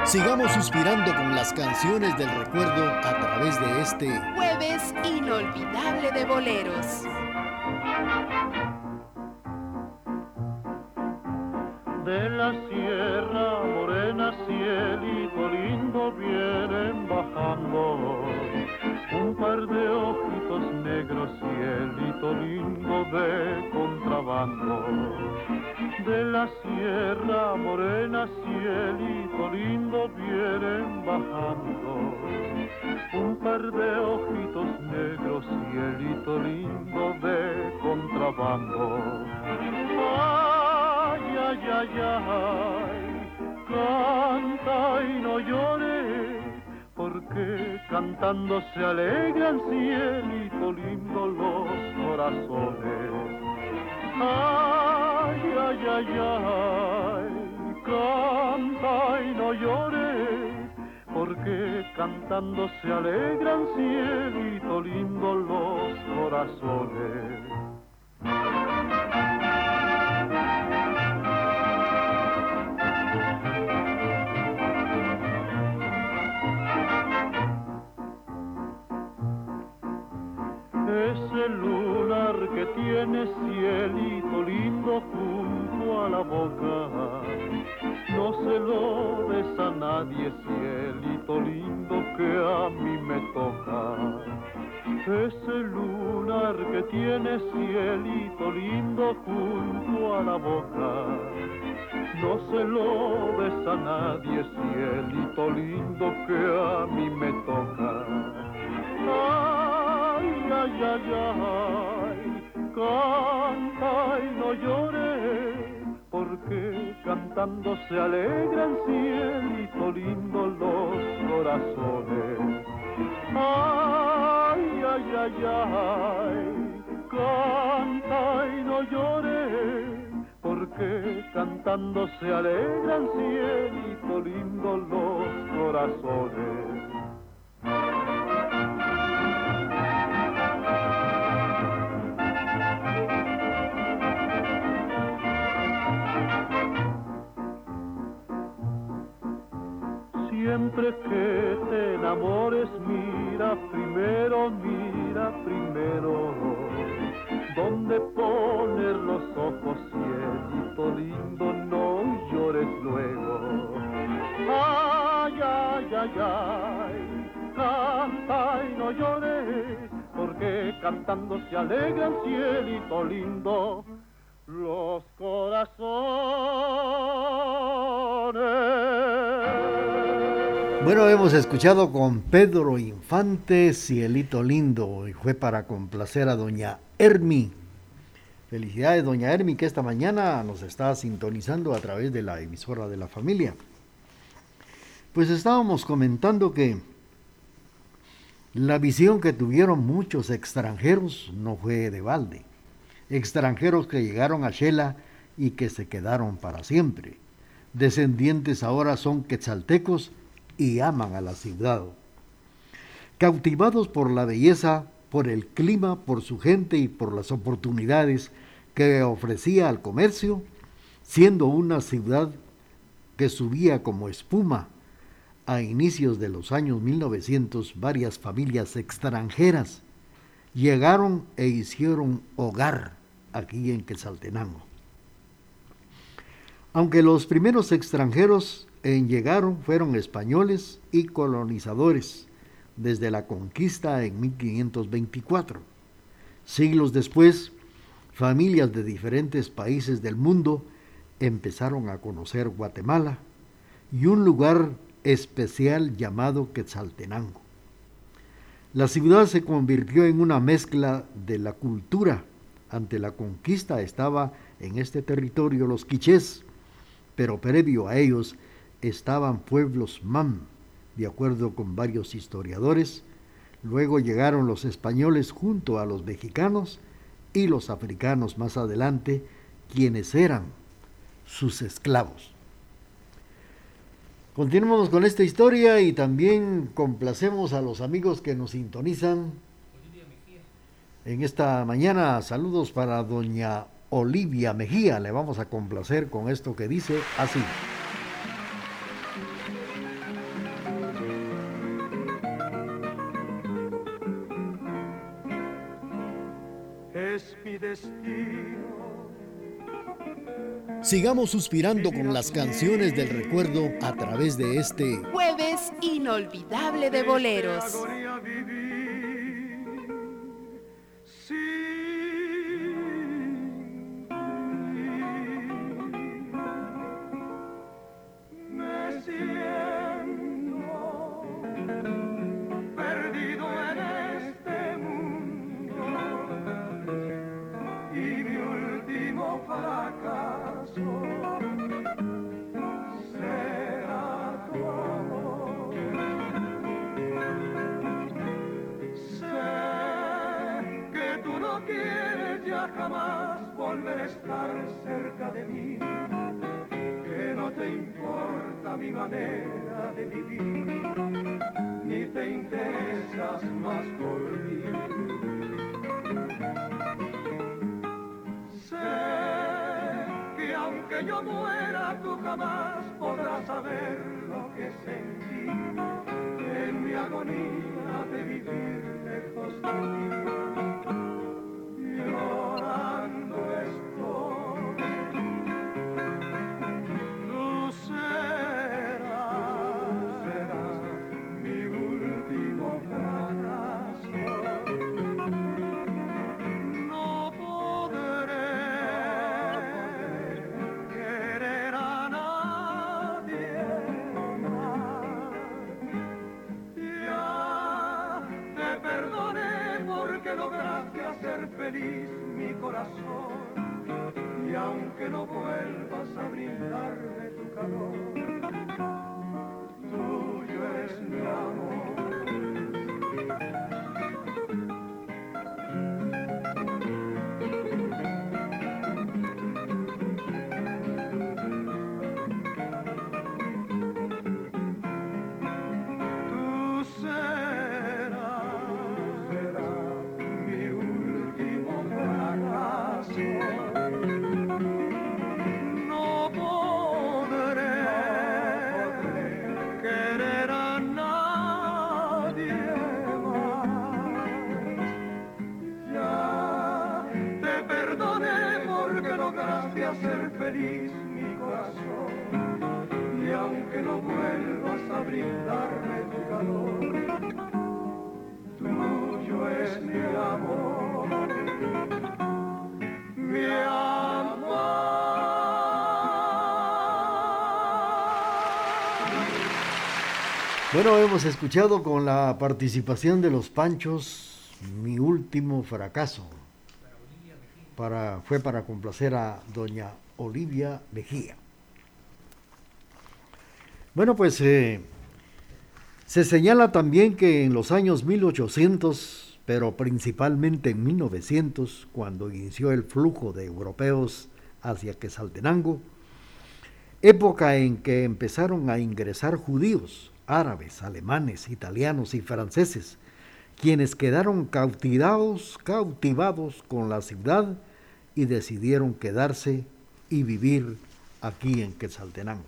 Sigamos suspirando con las canciones del recuerdo a través de este jueves inolvidable de boleros. De la Sierra Morena, cielito lindo, vienen bajando un par de ojitos negros, cielito lindo de contrabando. De la Sierra Morena, cielito lindo, vienen bajando un par de ojitos negros, cielito lindo de contrabando. Ay, ay, ay, ay, canta y no llores, porque cantando se alegran, cielito lindo, los corazones. Ay, ay, ay, ay, canta y no llores, porque cantando se alegran, cielito lindo, los corazones. Ese lunar que tiene, cielito lindo, junto a la boca, no se lo des a nadie, cielito lindo, que a mí me toca. Ese lunar que tiene, cielito lindo, junto a la boca, no se lo des a nadie, cielito lindo, que a mí me toca. Ay, ay, ay, ay, canta y no llores, porque cantando se alegran, cielito lindo, los corazones. Ay, ay, ay, ay, canta y no llores, porque cantando se alegran, cielito lindo, los corazones. Siempre que te enamores, mira primero, donde poner los ojos, cielito lindo, no llores luego. Ay, ay, ay, ay, canta y no llores, porque cantando se alegran, cielito lindo, los corazones. Bueno, hemos escuchado con Pedro Infante, Cielito Lindo, y fue para complacer a doña Hermi. Felicidades, doña Hermi, que esta mañana nos está sintonizando a través de la emisora de la familia. Pues estábamos comentando que la visión que tuvieron muchos extranjeros no fue de balde. Extranjeros que llegaron a Xela y que se quedaron para siempre. Descendientes ahora son quetzaltecos y aman a la ciudad. Cautivados por la belleza, por el clima, por su gente y por las oportunidades que ofrecía al comercio, siendo una ciudad que subía como espuma. A inicios de los años 1900, varias familias extranjeras llegaron e hicieron hogar aquí en Quetzaltenango. Aunque los primeros extranjeros llegaron fueron españoles y colonizadores desde la conquista en 1524. Siglos después, familias de diferentes países del mundo empezaron a conocer Guatemala y un lugar especial llamado Quetzaltenango. La ciudad se convirtió en una mezcla de la cultura. Ante la conquista estaba en este territorio los quichés, pero previo a ellos estaban pueblos mam, de acuerdo con varios historiadores. Luego llegaron los españoles junto a los mexicanos y los africanos más adelante, quienes eran sus esclavos. Continuamos con esta historia y también complacemos a los amigos que nos sintonizan en esta mañana. Saludos para doña Olivia Mejía. Le vamos a complacer con esto que dice así. es mi destino. Sigamos suspirando con las canciones del recuerdo a través de este Jueves inolvidable de boleros. Agonía vivir sin ti. Me siento perdido en este mundo y mi último fracaso será tu amor. Sé que tú no quieres ya jamás volver a estar cerca de mí, que no te importa mi manera de vivir, ni te interesas más por mí. Sé que aunque yo muera, tú jamás podrás saber lo que sentí en mi agonía de vivir lejos de ti. Llorando estoy. Tú serás mi último fracaso. No podré querer a nadie más. Ya te perdoné porque lograste hacer feliz mi corazón. Y aunque no vuelvas a brindarme tu calor, tuyo es mi amor. Tú serás mi último fracaso. No podré querer a nadie más. Ya te perdoné porque lograste hacer feliz mi corazón. Y aunque no vuelvas a brindarme tu calor, tuyo es mi amor, mi amor. Bueno, hemos escuchado con la participación de los Panchos Mi último fracaso. Fue para complacer a doña Olivia Mejía. Bueno, pues se señala también que en los años 1800, pero principalmente en 1900, cuando inició el flujo de europeos hacia Quetzaltenango, época en que empezaron a ingresar judíos, árabes, alemanes, italianos y franceses, quienes quedaron cautivados con la ciudad y decidieron quedarse y vivir aquí en Quetzaltenango.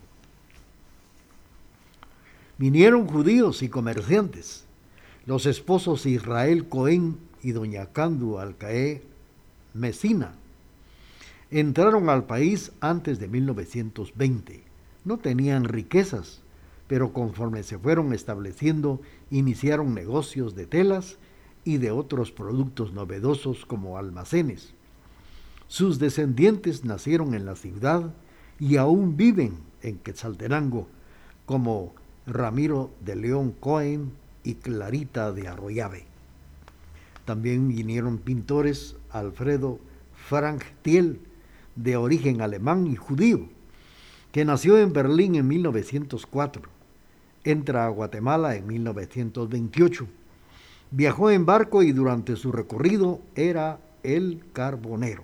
Vinieron judíos y comerciantes, los esposos Israel Cohen y doña Candu Alcaé Mesina. Entraron al país antes de 1920. No tenían riquezas, pero conforme se fueron estableciendo, iniciaron negocios de telas y de otros productos novedosos como almacenes. Sus descendientes nacieron en la ciudad y aún viven en Quetzaltenango, como Ramiro de León Cohen y Clarita de Arroyave. También vinieron pintores Alfredo Frank Thiel, de origen alemán y judío, que nació en Berlín en 1904. Entra a Guatemala en 1928. Viajó en barco y durante su recorrido era carbonero.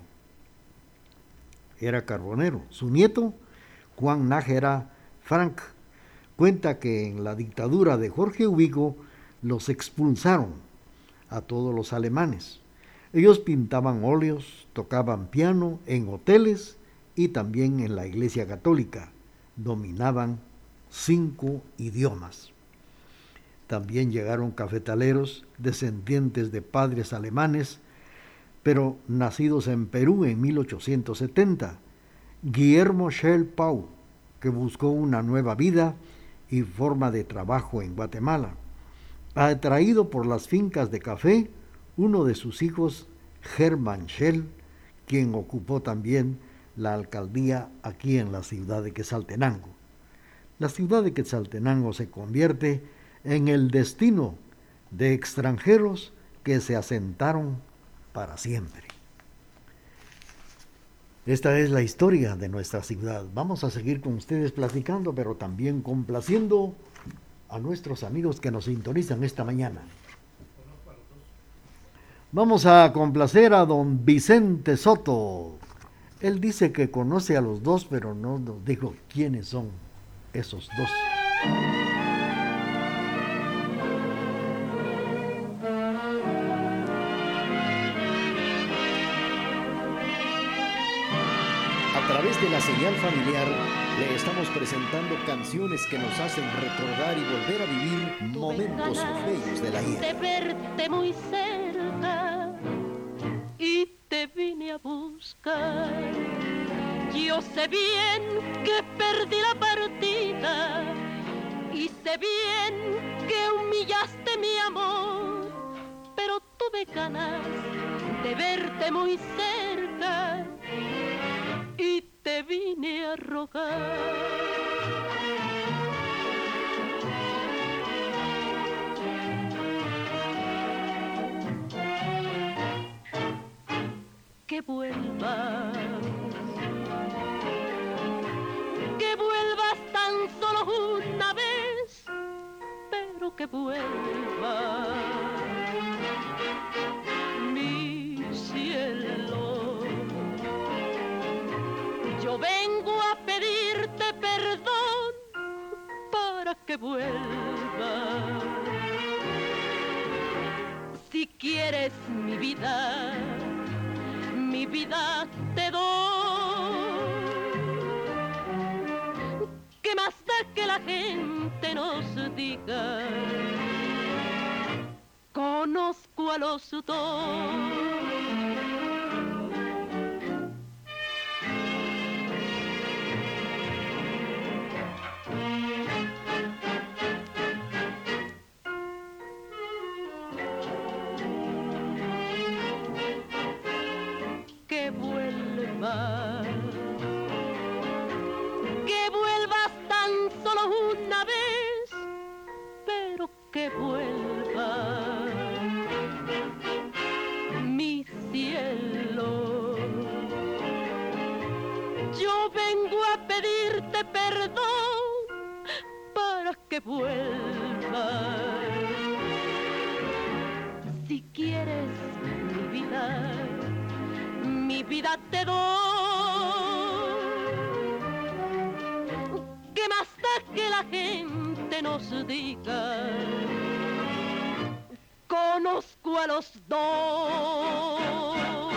Su nieto, Juan Nájera Frank, cuenta que en la dictadura de Jorge Ubigo los expulsaron a todos los alemanes. Ellos pintaban óleos, tocaban piano en hoteles y también en la Iglesia Católica. Dominaban 5 idiomas. También llegaron cafetaleros descendientes de padres alemanes, pero nacidos en Perú en 1870. Guillermo Schell Pau, que buscó una nueva vida y forma de trabajo en Guatemala. Atraído por las fincas de café, uno de sus hijos, Germán Schell, quien ocupó también la alcaldía aquí en la ciudad de Quetzaltenango. La ciudad de Quetzaltenango se convierte en el destino de extranjeros que se asentaron para siempre. Esta es la historia de nuestra ciudad. Vamos a seguir con ustedes platicando, pero también complaciendo a nuestros amigos que nos sintonizan esta mañana. Vamos a complacer a don Vicente Soto. Él dice que conoce a los dos, pero no nos dijo quiénes son esos dos. A través de la señal familiar le estamos presentando canciones que nos hacen recordar y volver a vivir momentos bellos de la vida. De verte muy cerca y te vine a buscar. Yo sé bien que perdí la partida y sé bien que humillaste mi amor, pero tuve ganas de verte muy cerca y te vine a rogar. Que vuelvas tan solo una vez, pero que vuelvas, mi cielo. Yo vengo a pedirte perdón para que vuelvas. Si quieres mi vida te doy. ¿Qué más da que la gente nos diga? Conozco a los dos. Que vuelvas tan solo una vez, pero que vuelvas, mi cielo. Yo vengo a pedirte perdón para que vuelvas. Si quieres mi vida te doy. ¿Qué más da que la gente nos diga? Conozco a los dos.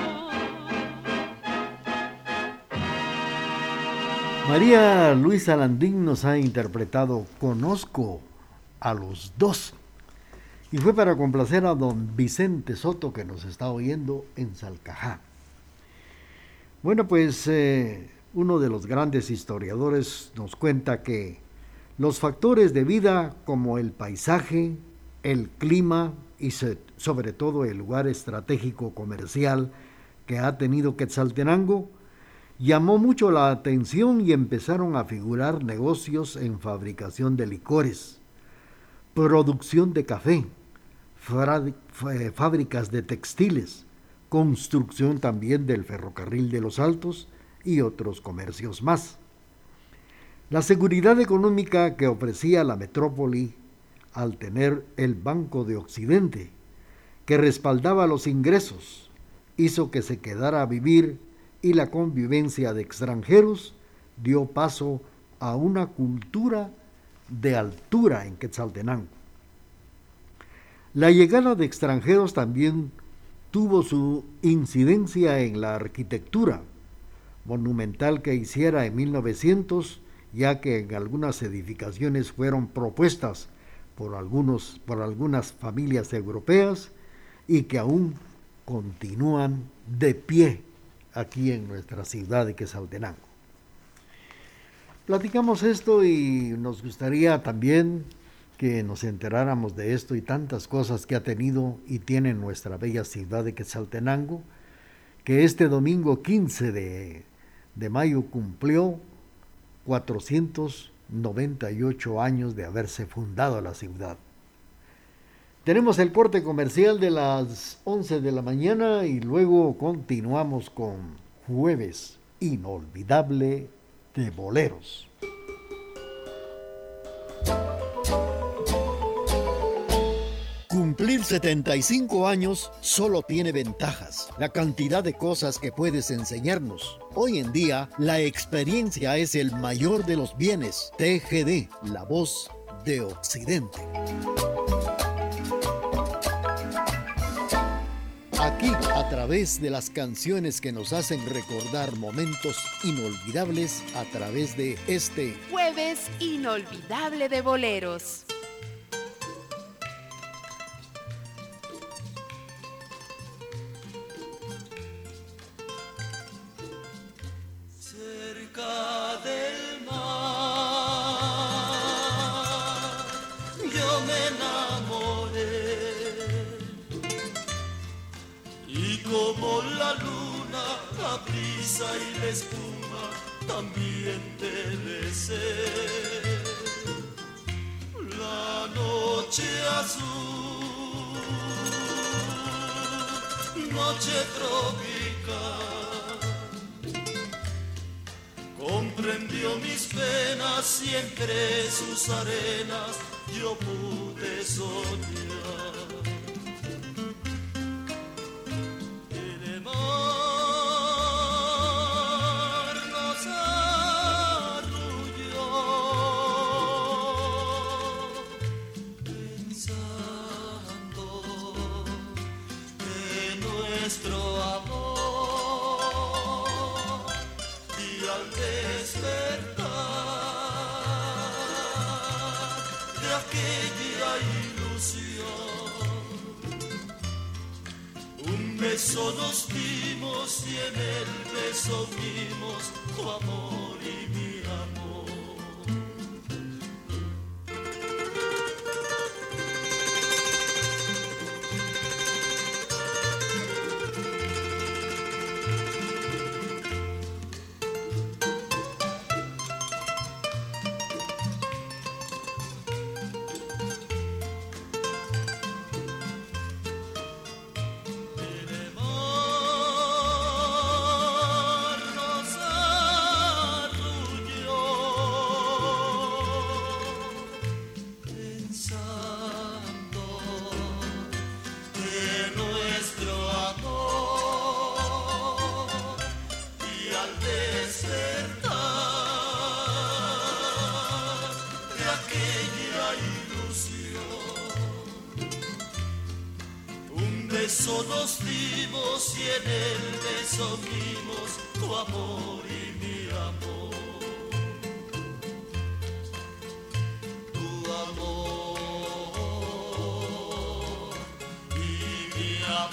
María Luisa Landín nos ha interpretado Conozco a los dos. Y fue para complacer a don Vicente Soto, que nos está oyendo en Salcajá. Bueno, pues uno de los grandes historiadores nos cuenta que los factores de vida como el paisaje, el clima y sobre todo el lugar estratégico comercial que ha tenido Quetzaltenango llamó mucho la atención y empezaron a figurar negocios en fabricación de licores, producción de café, fábricas de textiles, construcción también del ferrocarril de los Altos y otros comercios más. La seguridad económica que ofrecía la metrópoli al tener el Banco de Occidente, que respaldaba los ingresos, hizo que se quedara a vivir y la convivencia de extranjeros dio paso a una cultura de altura en Quetzaltenango. La llegada de extranjeros también tuvo su incidencia en la arquitectura monumental que hiciera en 1900, ya que en algunas edificaciones fueron propuestas por algunas familias europeas y que aún continúan de pie aquí en nuestra ciudad de Quetzaltenango. Platicamos esto y nos gustaría también que nos enteráramos de esto y tantas cosas que ha tenido y tiene nuestra bella ciudad de Quetzaltenango, que este domingo 15 de mayo cumplió 498 años de haberse fundado la ciudad. Tenemos el corte comercial de las 11 de la mañana y luego continuamos con Jueves Inolvidable de Boleros. Cumplir 75 años solo tiene ventajas, la cantidad de cosas que puedes enseñarnos. Hoy en día, la experiencia es el mayor de los bienes. TGD, la voz de Occidente. Aquí, a través de las canciones que nos hacen recordar momentos inolvidables, a través de este Jueves Inolvidable de Boleros. Cerca del mar, yo me enamoré. Y como la luna, la brisa y la espuma, también te besé. La noche azul, noche tropical, comprendió mis penas y entre sus arenas yo pude soñar. Beso nos dimos y en el beso vimos tu amor y mi amor. Beso nos dimos y en el beso vimos tu amor y mi amor. Tu amor y mi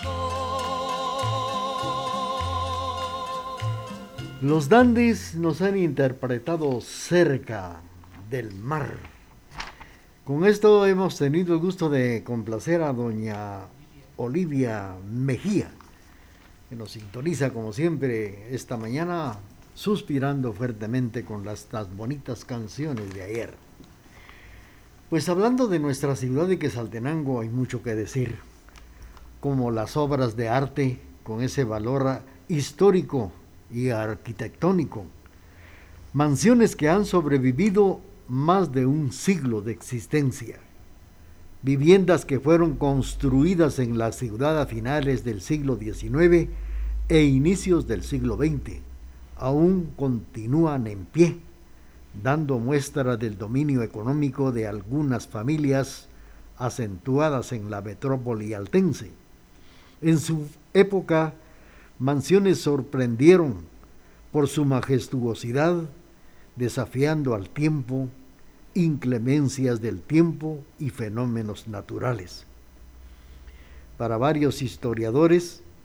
amor. Los dandies nos han interpretado Cerca del Mar. Con esto hemos tenido el gusto de complacer a doña Olivia Mejía, que nos sintoniza como siempre esta mañana, suspirando fuertemente con las bonitas canciones de ayer. Pues hablando de nuestra ciudad de Quetzaltenango hay mucho que decir, como las obras de arte con ese valor histórico y arquitectónico, mansiones que han sobrevivido más de un siglo de existencia, viviendas que fueron construidas en la ciudad a finales del siglo XIX e inicios del siglo XX, aún continúan en pie, dando muestra del dominio económico de algunas familias acentuadas en la metrópoli altense. En su época, mansiones sorprendieron por su majestuosidad, desafiando al tiempo, inclemencias del tiempo y fenómenos naturales. Para varios historiadores,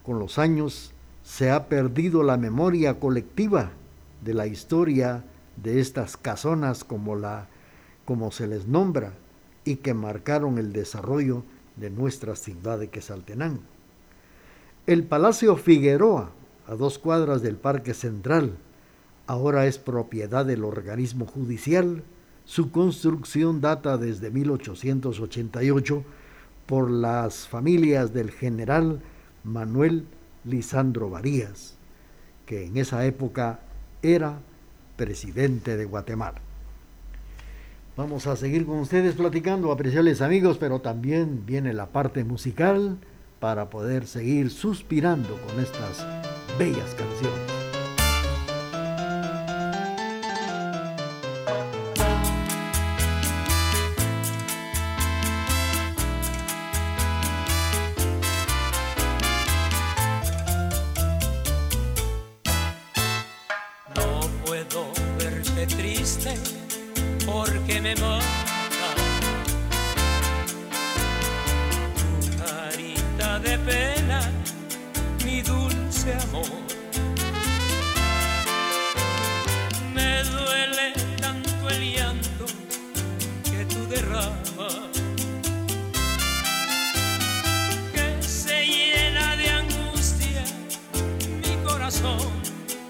Con los años se ha perdido la memoria colectiva de la historia de estas casonas como se les nombra y que marcaron el desarrollo de nuestra ciudad de Quetzaltenango. El Palacio Figueroa, a 2 cuadras del Parque Central, ahora es propiedad del organismo judicial. Su construcción data desde 1888 por las familias del general Manuel Lisandro Varías, que en esa época era presidente de Guatemala. Vamos a seguir con ustedes platicando, apreciables amigos, pero también viene la parte musical para poder seguir suspirando con estas bellas canciones. No puedo verte triste porque me mata tu carita de pena, mi dulce amor. Me duele tanto el llanto que tú derramas, que se llena de angustia mi corazón.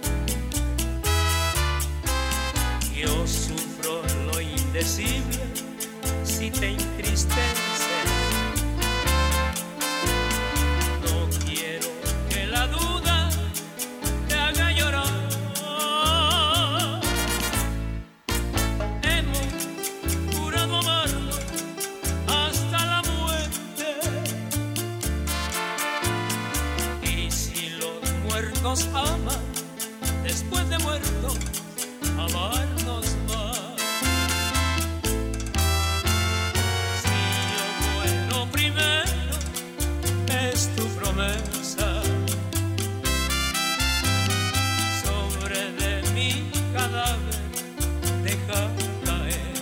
Yo sufro lo indecible si te entristece. No quiero que la duda te haga llorar. Hemos jurado amarnos hasta la muerte, y si los muertos aman después de muertos, amarnos más. Si yo muero primero, es tu promesa. Sobre de mi cadáver deja caer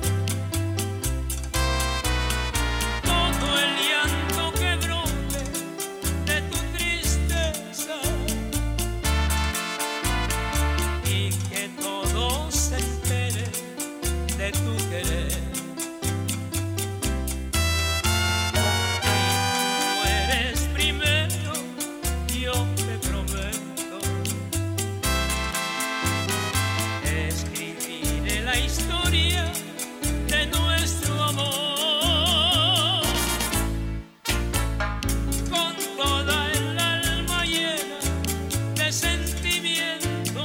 todo el llanto que brote de tu tristeza, y que todos se enteren de tu querer. Tú eres primero, yo te prometo, escribiré la historia de nuestro amor con toda el alma llena de sentimiento.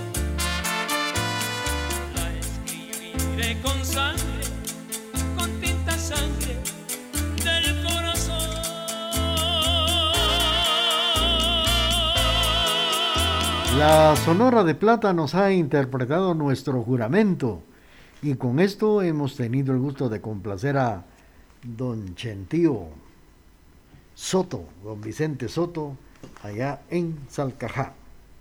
La escribiré con sangre, con tinta sangre del corazón. La Sonora de Plata nos ha interpretado Nuestro Juramento, y con esto hemos tenido el gusto de complacer a don Chentío Soto, don Vicente Soto, allá en Salcajá.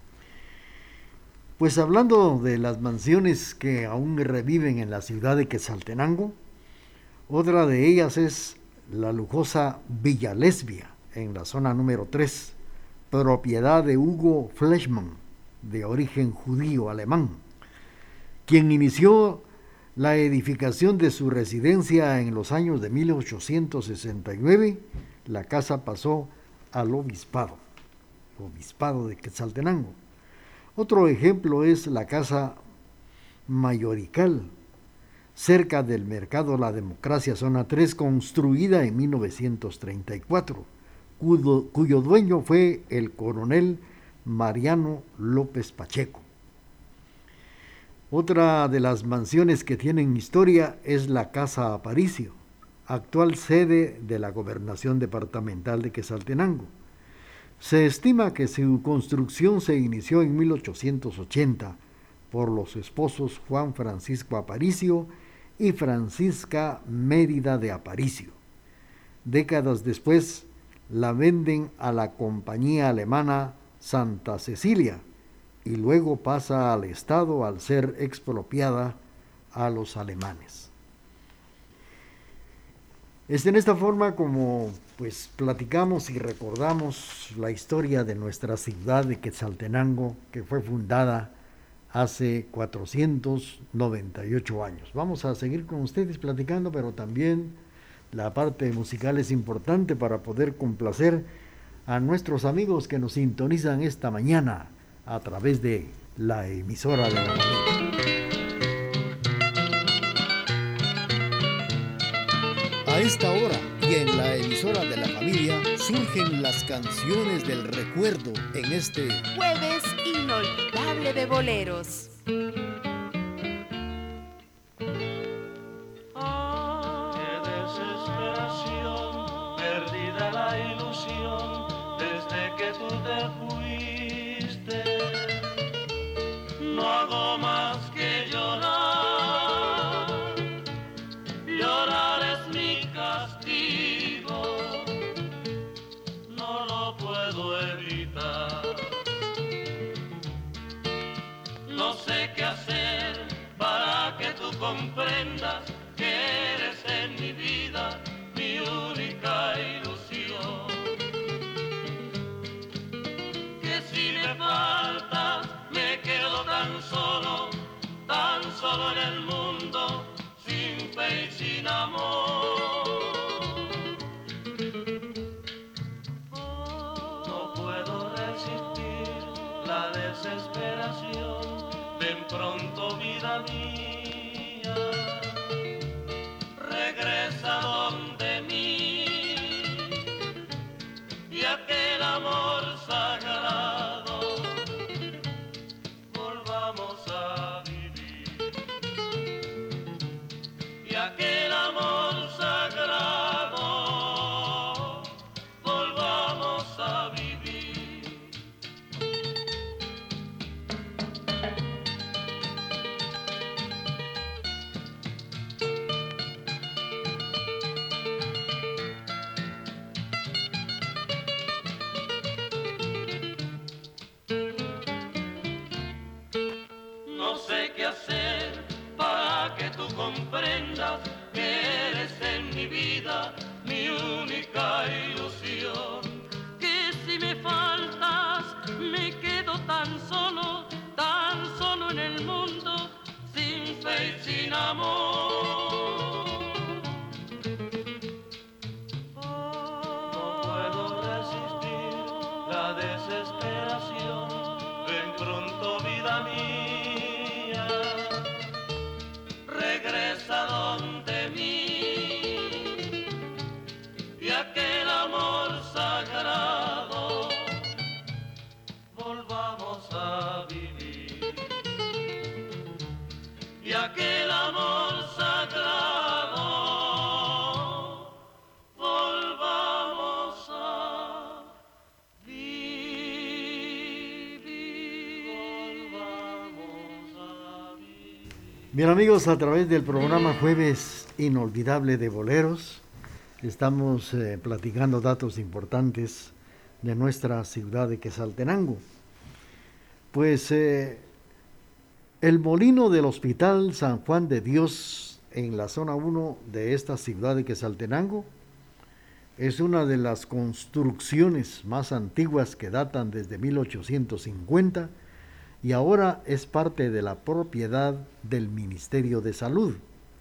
Pues hablando de las mansiones que aún reviven en la ciudad de Quetzaltenango, otra de ellas es la lujosa Villa Lesbia, en la zona número 3, propiedad de Hugo Fleischmann, de origen judío alemán, quien inició la edificación de su residencia en los años de 1869. La casa pasó al obispado de Quetzaltenango. Otro ejemplo es la Casa Mayorical, cerca del Mercado La Democracia, zona 3, construida en 1934, cuyo dueño fue el coronel Mariano López Pacheco. Otra de las mansiones que tienen historia es la Casa Aparicio, actual sede de la Gobernación Departamental de Quetzaltenango. Se estima que su construcción se inició en 1880 por los esposos Juan Francisco Aparicio y Francisca Mérida de Aparicio. Décadas después la venden a la compañía alemana Santa Cecilia y luego pasa al Estado al ser expropiada a los alemanes. Es en esta forma como pues platicamos y recordamos la historia de nuestra ciudad de Quetzaltenango, que fue fundada hace 498 años. Vamos a seguir con ustedes platicando, pero también la parte musical es importante para poder complacer a nuestros amigos que nos sintonizan esta mañana a través de la emisora de la familia. A esta hora y en la emisora de la familia surgen las canciones del recuerdo en este Jueves inolvidable de boleros. Qué desesperación, perdida la ilusión desde que tú te fuiste. No hago más que llorar, llorar es mi castigo, no lo puedo evitar. No sé qué hacer para que tú comprendas que eres en mi vida mi única ilusión. Que si me faltas me quedo tan solo en el mundo, sin fe y sin amor. No puedo resistir la desesperación. Ven pronto, vida mía, regresa donde mí, y aquel amor sagrado volvamos a vivir, y aquel amor sagrado volvamos a vivir. No sé qué hacer para que tú comprendas que eres en mi vida mi única ilusión. Que si me faltas me quedo tan solo en el mundo, sin fe y sin amor. No puedo resistir la desesperación. Ven pronto, vida mía, regresa donde mí, y aquel amor sagrado volvamos a vivir, y aquel amor sagrado volvamos a vivir, volvamos a vivir. Bien amigos, a través del programa Jueves Inolvidable de Boleros, estamos platicando datos importantes de nuestra ciudad de Quetzaltenango. Pues el molino del Hospital San Juan de Dios en la zona 1 de esta ciudad de Quetzaltenango es una de las construcciones más antiguas que datan desde 1850 y ahora es parte de la propiedad del Ministerio de Salud.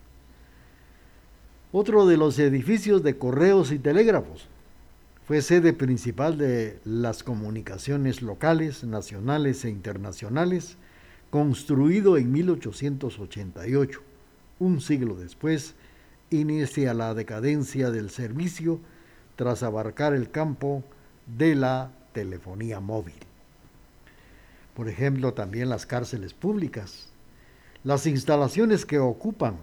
Otro de los edificios de correos y telégrafos fue sede principal de las comunicaciones locales, nacionales e internacionales, construido en 1888. Un siglo después, inicia la decadencia del servicio tras abarcar el campo de la telefonía móvil. Por ejemplo, también las cárceles públicas, las instalaciones que ocupan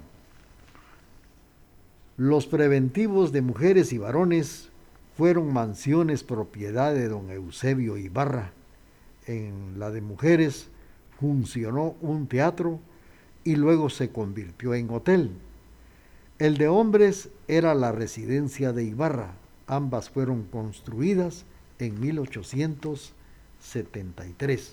los preventivos de mujeres y varones fueron mansiones propiedad de don Eusebio Ibarra. En la de mujeres funcionó un teatro y luego se convirtió en hotel. El de hombres era la residencia de Ibarra. Ambas fueron construidas en 1873.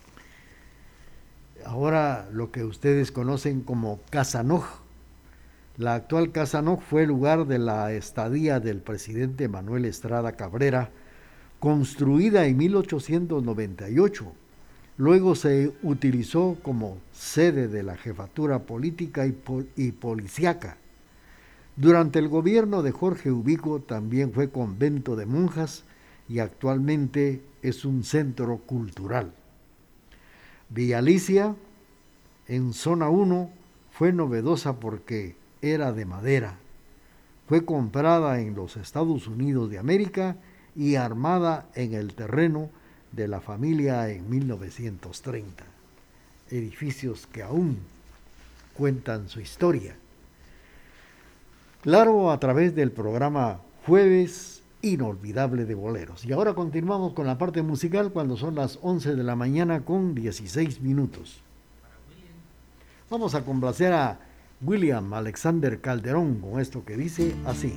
Ahora lo que ustedes conocen como Casanoj La actual Casa Noc fue lugar de la estadía del presidente Manuel Estrada Cabrera, construida en 1898. Luego se utilizó como sede de la jefatura política y policíaca. Durante el gobierno de Jorge Ubico también fue convento de monjas y actualmente es un centro cultural. Villa Alicia, en zona 1, fue novedosa porque era de madera. Fue comprada en los Estados Unidos de América y armada en el terreno de la familia en 1930. Edificios que aún cuentan su historia. Claro, a través del programa Jueves Inolvidable de Boleros. Y ahora continuamos con la parte musical cuando son las 11 de la mañana con 16 minutos. Vamos a complacer a William Alexander Calderón con esto que dice así.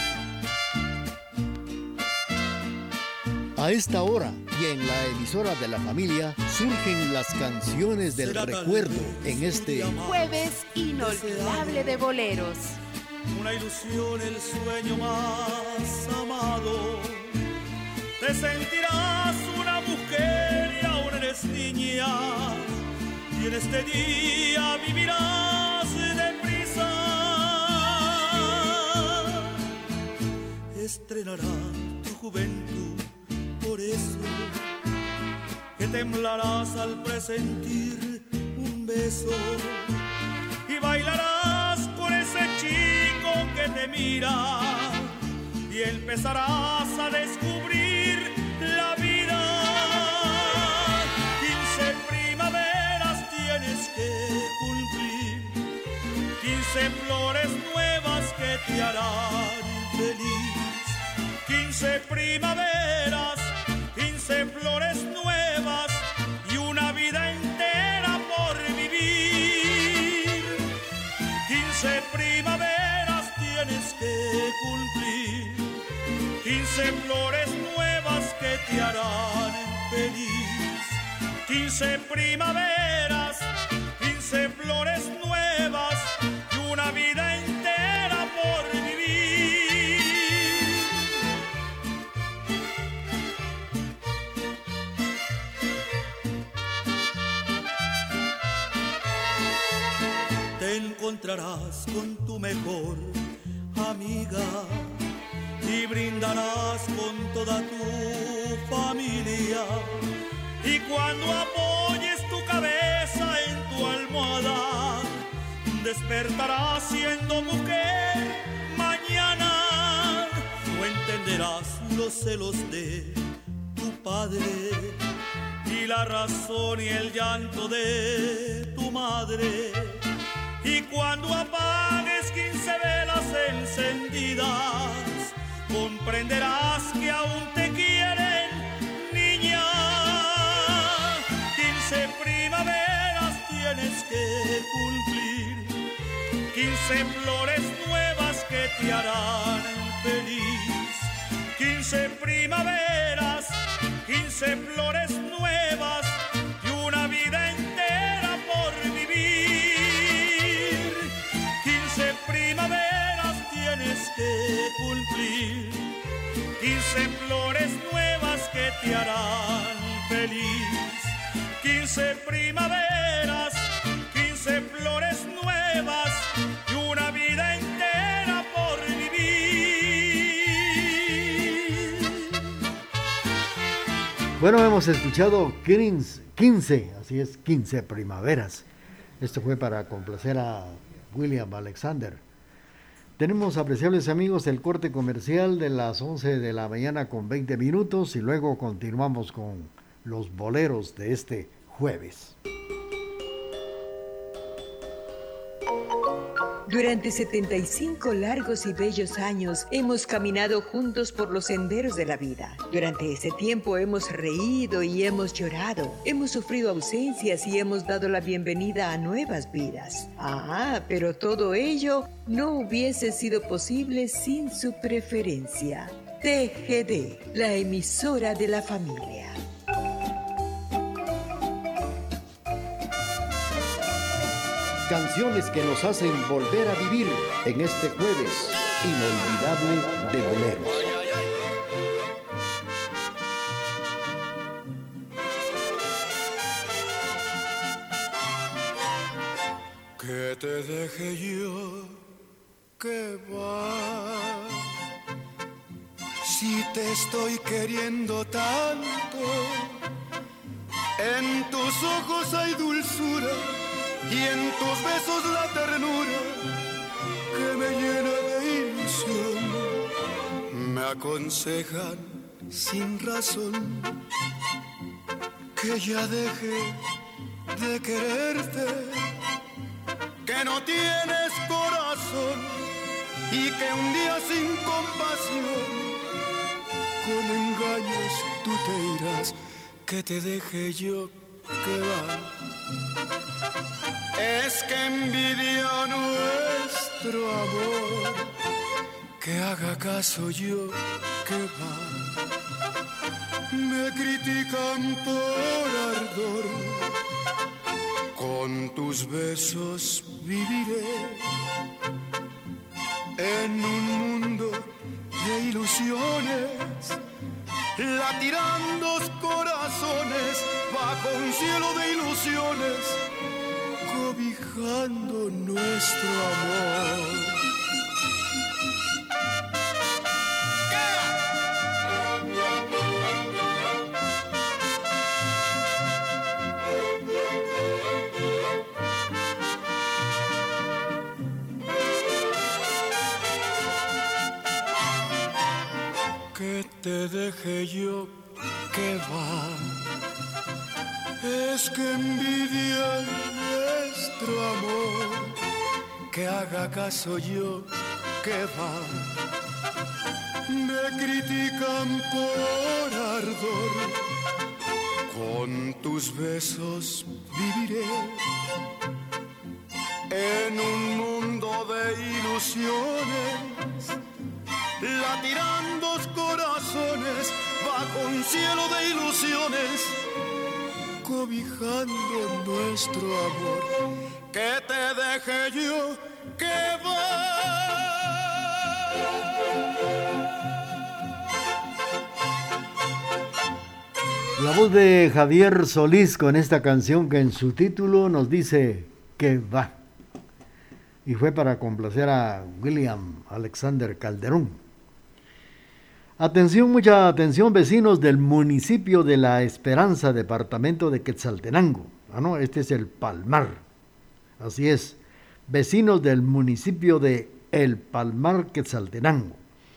A esta hora y en la emisora de la familia surgen las canciones del recuerdo en este Jueves Inolvidable de Boleros. Una ilusión, el sueño más amado. Te sentirás una mujer y aún eres niña, y en este día vivirás deprisa. Estrenará tu juventud, por eso que temblarás al presentir un beso y bailarás con ese chico que te mira y empezarás a descubrir la vida. 15 primaveras tienes que cumplir, 15 flores nuevas que te harán feliz. 15 primaveras, 15 flores nuevas y una vida entera por vivir. 15 primaveras tienes que cumplir, 15 flores nuevas que te harán feliz. 15 primaveras, 15 flores nuevas y una vida entera por vivir. Te encontrarás con tu mejor amiga y brindarás con toda tu familia. Y cuando apoyes tu cabeza en tu almohada, despertarás siendo mujer mañana. No entenderás los celos de tu padre y la razón y el llanto de tu madre. Y cuando apagues 15 velas encendidas, comprenderás que aún te quieren, niña. 15 primaveras tienes que cumplir, 15 flores nuevas que te harán feliz. 15 primaveras, 15 flores nuevas y una vida entera por vivir. 15 primaveras tienes que cumplir, 15 flores nuevas que te harán feliz. 15 primaveras, 15 flores nuevas y una vida entera por vivir. Bueno, hemos escuchado 15, así es, 15 primaveras. Esto fue para complacer a William Alexander. Tenemos, apreciables amigos, el corte comercial de las 11 de la mañana con 20 minutos y luego continuamos con los boleros de este jueves. Durante 75 largos y bellos años hemos caminado juntos por los senderos de la vida. Durante ese tiempo hemos reído y hemos llorado, hemos sufrido ausencias y hemos dado la bienvenida a nuevas vidas. Pero todo ello no hubiese sido posible sin su preferencia. TGD, la emisora de la familia. canciones que nos hacen volver a vivir en este jueves inolvidable de boleros. Que te deje yo, que va. Si te estoy queriendo tanto, en tus ojos hay dulzura y en tus besos la ternura que me llena de ilusión. Me aconsejan sin razón que ya deje de quererte, que no tienes corazón y que un día sin compasión con engaños tú te irás, que te deje yo, que va. Es que envidio nuestro amor, que haga caso yo, que va. Me critican por ardor, con tus besos viviré en un mundo de ilusiones, latirán dos corazones bajo un cielo de ilusiones, cobijando nuestro amor. Que te deje yo, que va. Es que envidia nuestro amor, que haga caso yo, que va. Me critican por ardor, con tus besos viviré en un mundo de ilusiones, latirán dos corazones bajo un cielo de ilusiones, cobijando nuestro amor. Que te deje yo, que va. La voz de Javier Solís con esta canción que en su título nos dice que va. Y fue para complacer a William Alexander Calderón. Atención, mucha atención, vecinos del municipio de La Esperanza, departamento de Quetzaltenango. Este es el Palmar. Así es, vecinos del municipio de El Palmar, Quetzaltenango.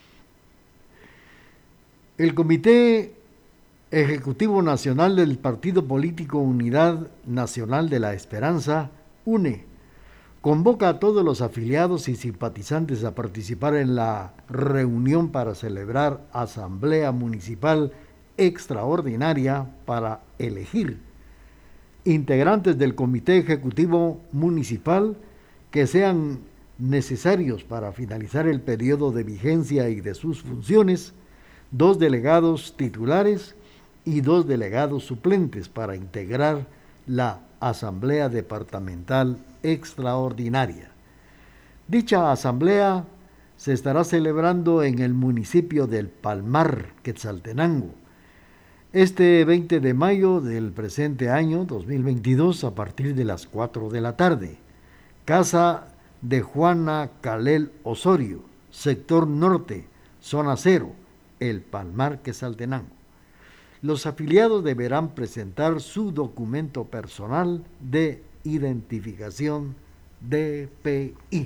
El Comité Ejecutivo Nacional del Partido Político Unidad Nacional de La Esperanza, UNE, convoca a todos los afiliados y simpatizantes a participar en la reunión para celebrar Asamblea Municipal Extraordinaria para elegir integrantes del Comité Ejecutivo Municipal que sean necesarios para finalizar el periodo de vigencia y de sus funciones, 2 delegados titulares y 2 delegados suplentes para integrar la Asamblea Departamental Extraordinaria. Dicha asamblea se estará celebrando en el municipio del Palmar, Quetzaltenango, este 20 de mayo del presente año 2022 a partir de las 4 de la tarde. Casa de Juana Calel Osorio, sector norte, zona 0, el Palmar, Quetzaltenango. Los afiliados deberán presentar su documento personal de identificación DPI.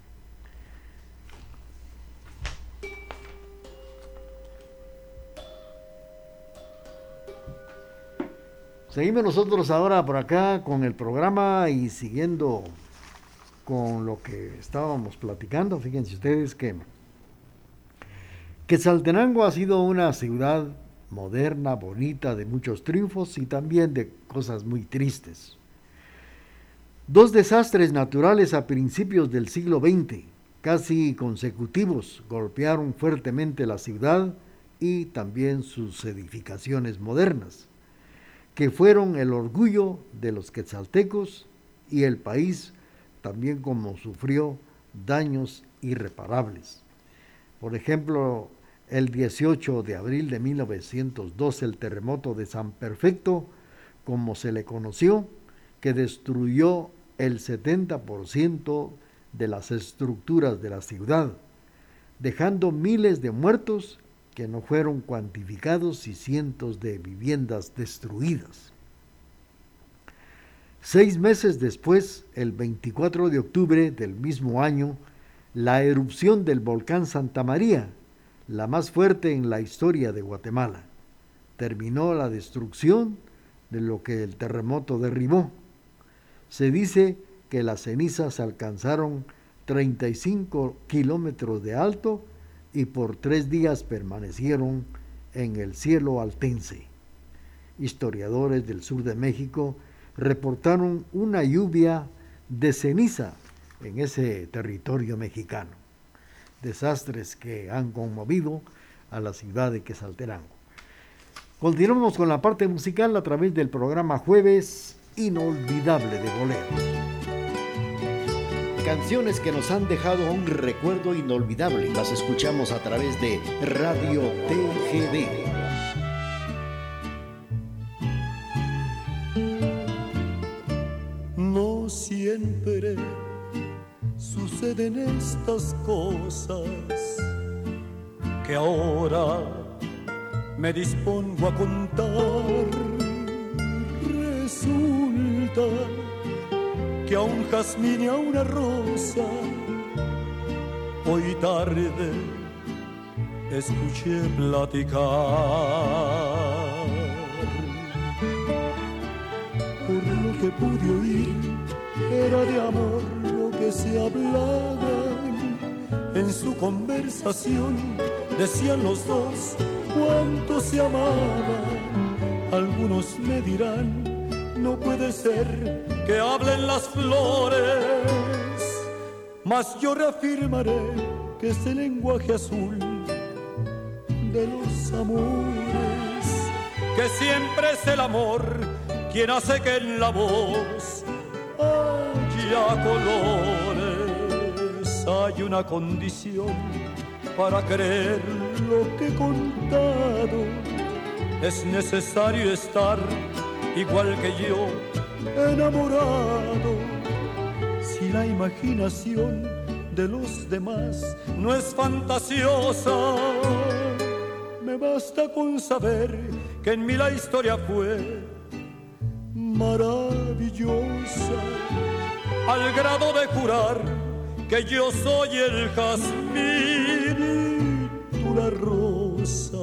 Seguimos nosotros ahora por acá con el programa y siguiendo con lo que estábamos platicando. Fíjense ustedes que Quetzaltenango ha sido una ciudad moderna, bonita, de muchos triunfos y también de cosas muy tristes. 2 desastres naturales a principios del siglo XX, casi consecutivos, golpearon fuertemente la ciudad y también sus edificaciones modernas, que fueron el orgullo de los quetzaltecos y el país también como sufrió daños irreparables. Por ejemplo, el 18 de abril de 1912, el terremoto de San Perfecto, como se le conoció, que destruyó el 70% de las estructuras de la ciudad, dejando miles de muertos que no fueron cuantificados y cientos de viviendas destruidas. 6 meses después, el 24 de octubre del mismo año, la erupción del volcán Santa María, la más fuerte en la historia de Guatemala, terminó la destrucción de lo que el terremoto derribó. Se dice que las cenizas alcanzaron 35 kilómetros de alto y por 3 días permanecieron en el cielo altense. Historiadores del sur de México reportaron una lluvia de ceniza en ese territorio mexicano. Desastres que han conmovido a la ciudad de Quetzaltenango. Continuamos con la parte musical a través del programa Jueves Inolvidable de Boleros. Canciones que nos han dejado un recuerdo inolvidable. Las escuchamos a través de Radio TGD. No siempre suceden estas cosas que ahora me dispongo a contar. Resulta que a un jazmín y a una rosa hoy tarde escuché platicar. Por lo que pude oír era de amor lo que se hablaban. En su conversación decían los dos cuánto se amaban. Algunos me dirán, no puede ser que hablen las flores, mas yo reafirmaré que es el lenguaje azul de los amores, que siempre es el amor quien hace que en la voz haya colores. Hay una condición para creer lo que he contado, es necesario estar igual que yo enamorado. Si la imaginación de los demás no es fantasiosa, me basta con saber que en mí la historia fue maravillosa, al grado de jurar que yo soy el jazmín y tú la rosa.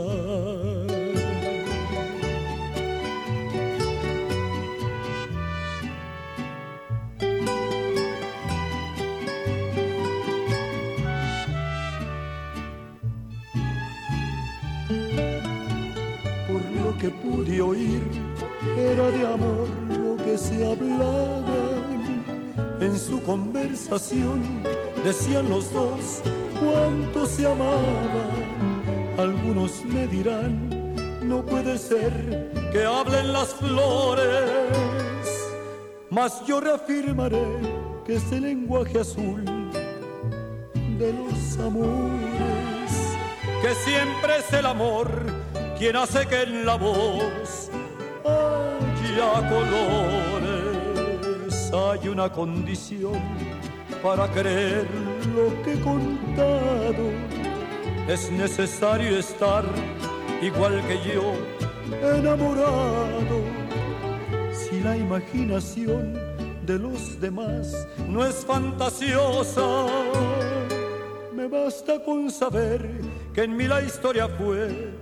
Que pude oír era de amor lo que se hablaban. En su conversación decían los dos cuánto se amaban. Algunos me dirán, no puede ser que hablen las flores, mas yo reafirmaré que es el lenguaje azul de los amores, que siempre es el amor quien hace que en la voz haya colores. Hay una condición para creer lo que he contado, es necesario estar igual que yo enamorado. Si la imaginación de los demás no es fantasiosa, me basta con saber que en mí la historia fue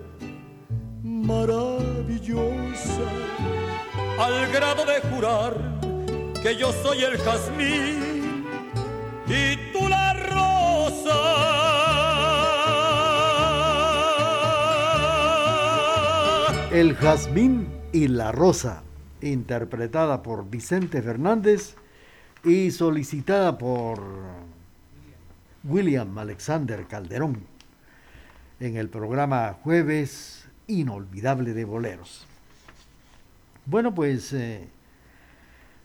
maravillosa, al grado de jurar que yo soy el jazmín y tú la rosa. El jazmín y la rosa, interpretada por Vicente Fernández y solicitada por William Alexander Calderón en el programa Jueves Inolvidable de Boleros. Bueno, pues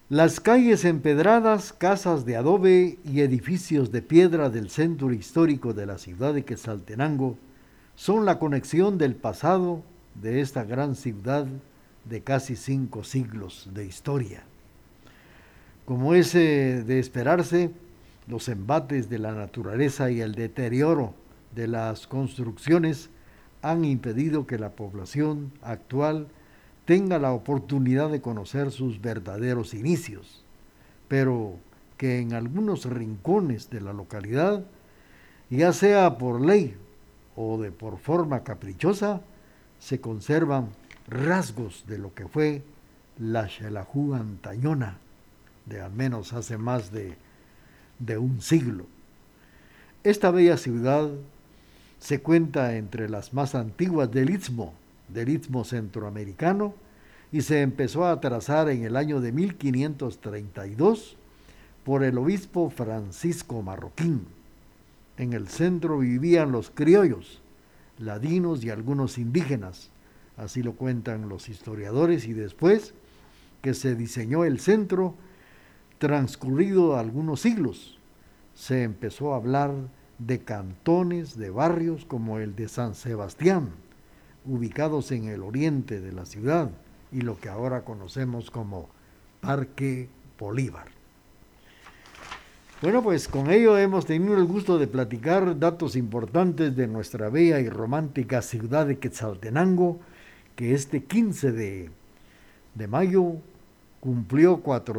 Las calles empedradas, casas de adobe y edificios de piedra del centro histórico de la ciudad de Quetzaltenango son la conexión del pasado de esta gran ciudad de casi 5 siglos de historia. Como es de esperarse, los embates de la naturaleza y el deterioro de las construcciones han impedido que la población actual tenga la oportunidad de conocer sus verdaderos inicios, pero que en algunos rincones de la localidad, ya sea por ley o por forma caprichosa, se conservan rasgos de lo que fue la Xelajú antañona, de al menos hace más de un siglo. Esta bella ciudad se cuenta entre las más antiguas del Istmo centroamericano, y se empezó a trazar en el año de 1532 por el obispo Francisco Marroquín. En el centro vivían los criollos, ladinos y algunos indígenas, así lo cuentan los historiadores, y después que se diseñó el centro, transcurrido algunos siglos, se empezó a hablar de cantones, de barrios como el de San Sebastián, ubicados en el oriente de la ciudad y lo que ahora conocemos como Parque Bolívar. Bueno, pues con ello hemos tenido el gusto de platicar datos importantes de nuestra bella y romántica ciudad de Quetzaltenango, que este 15 de mayo cumplió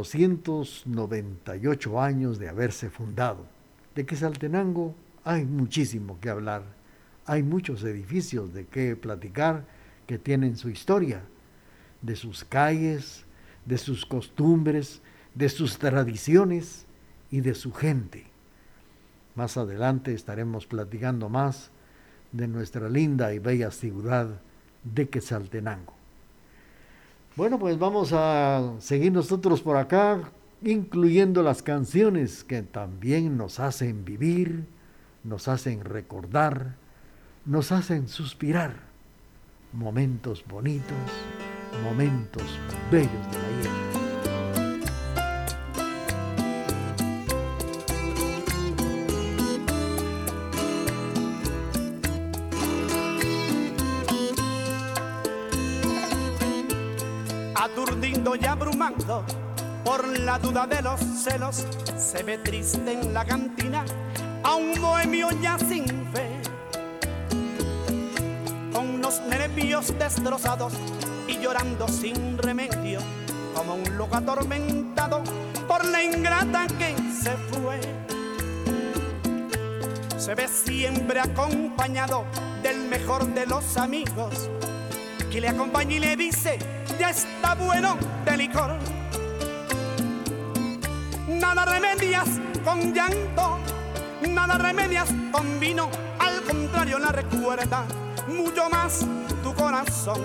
498 años de haberse fundado. De Quetzaltenango hay muchísimo que hablar, hay muchos edificios de qué platicar que tienen su historia, de sus calles, de sus costumbres, de sus tradiciones y de su gente. Más adelante estaremos platicando más de nuestra linda y bella ciudad de Quetzaltenango. Bueno, pues vamos a seguir nosotros por acá, incluyendo las canciones que también nos hacen vivir, nos hacen recordar, nos hacen suspirar. Momentos bonitos, momentos bellos de la ayer. Aturdido y abrumando por la duda de los celos, se ve triste en la cantina a un bohemio ya sin fe, con los nervios destrozados y llorando sin remedio, como un loco atormentado por la ingrata que se fue. Se ve siempre acompañado del mejor de los amigos, que le acompaña y le dice: ya está bueno de licor. Nada remedias con llanto, nada remedias con vino, al contrario la recuerda mucho más tu corazón.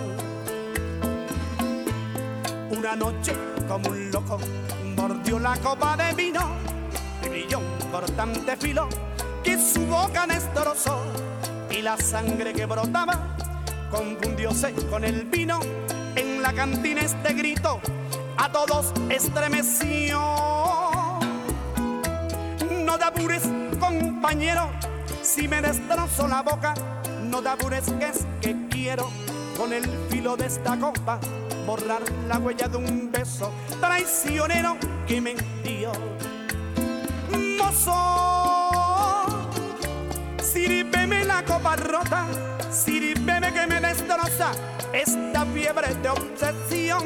Una noche como un loco mordió la copa de vino y brilló un cortante filo que su boca destrozó, y la sangre que brotaba confundióse con el vino. En la cantina este grito a todos estremeció: no te apures, compañero, si me destrozo la boca, no te apures, que es que quiero con el filo de esta copa borrar la huella de un beso traicionero que me dio. Mozo, sírveme la copa rota, sírveme que me destroza esta fiebre de obsesión.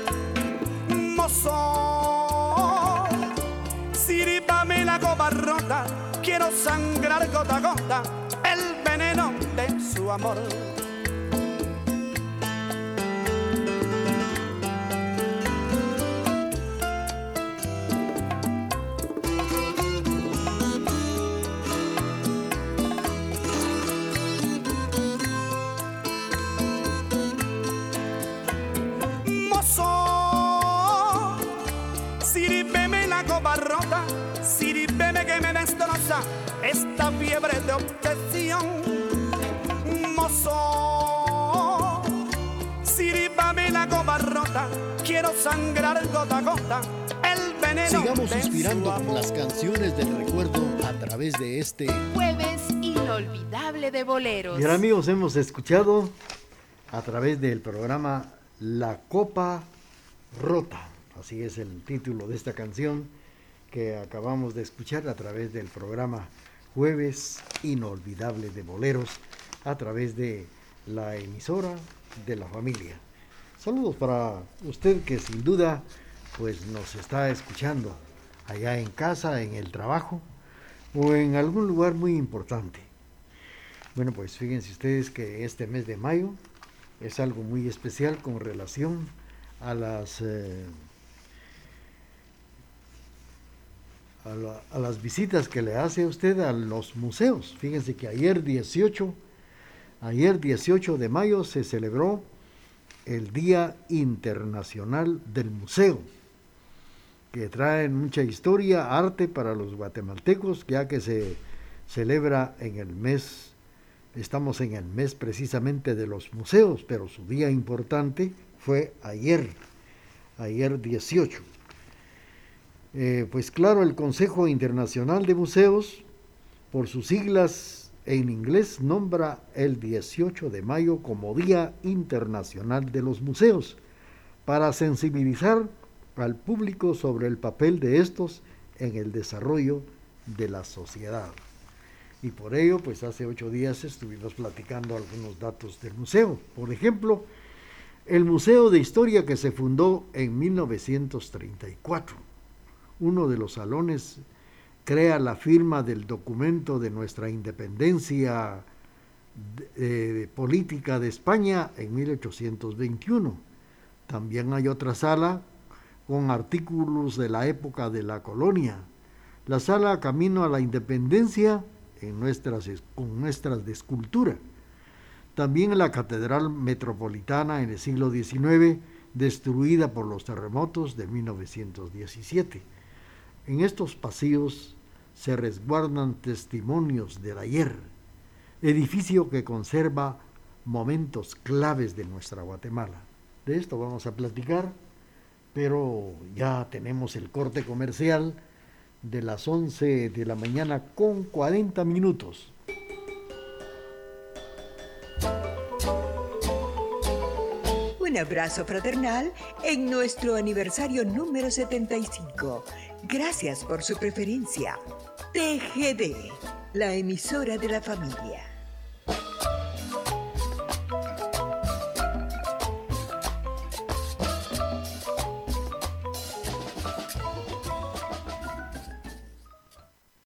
Mozo, sírvame la copa rota, quiero sangrar gota a gota el veneno de su amor. Rota, sírveme que me destroza esta fiebre de obsesión. Mozo, sírvame la copa rota, quiero sangrar gota a gota veneno. Sigamos de suspirando su con amor. las canciones del recuerdo a través de este Jueves inolvidable de boleros. Bien, amigos, hemos escuchado a través del programa La Copa Rota. Así es el título de esta canción que acabamos de escuchar a través del programa Jueves Inolvidable de Boleros, a través de la emisora de la familia. Saludos para usted que sin duda pues nos está escuchando allá en casa, en el trabajo o en algún lugar muy importante. Bueno, pues fíjense ustedes que este mes de mayo es algo muy especial con relación a las visitas que le hace usted a los museos. Fíjense que ayer 18 de mayo se celebró el Día Internacional del Museo, que trae mucha historia, arte para los guatemaltecos, ya que se celebra en el mes, estamos en el mes precisamente de los museos, pero su día importante fue ayer 18. Pues claro, el Consejo Internacional de Museos, por sus siglas en inglés, nombra el 18 de mayo como Día Internacional de los Museos, para sensibilizar al público sobre el papel de estos en el desarrollo de la sociedad. Y por ello, pues hace 8 días estuvimos platicando algunos datos del museo. Por ejemplo, el Museo de Historia, que se fundó en 1934. Uno de los salones crea la firma del documento de nuestra independencia política de España en 1821. También hay otra sala con artículos de la época de la colonia. La sala Camino a la Independencia con muestras de escultura. También la Catedral Metropolitana en el siglo XIX, destruida por los terremotos de 1917. En estos pasillos se resguardan testimonios del ayer, edificio que conserva momentos claves de nuestra Guatemala. De esto vamos a platicar, pero ya tenemos el corte comercial de las 11 de la mañana con 40 minutos. Un abrazo fraternal en nuestro aniversario número 75. Gracias por su preferencia. TGD, la emisora de la familia.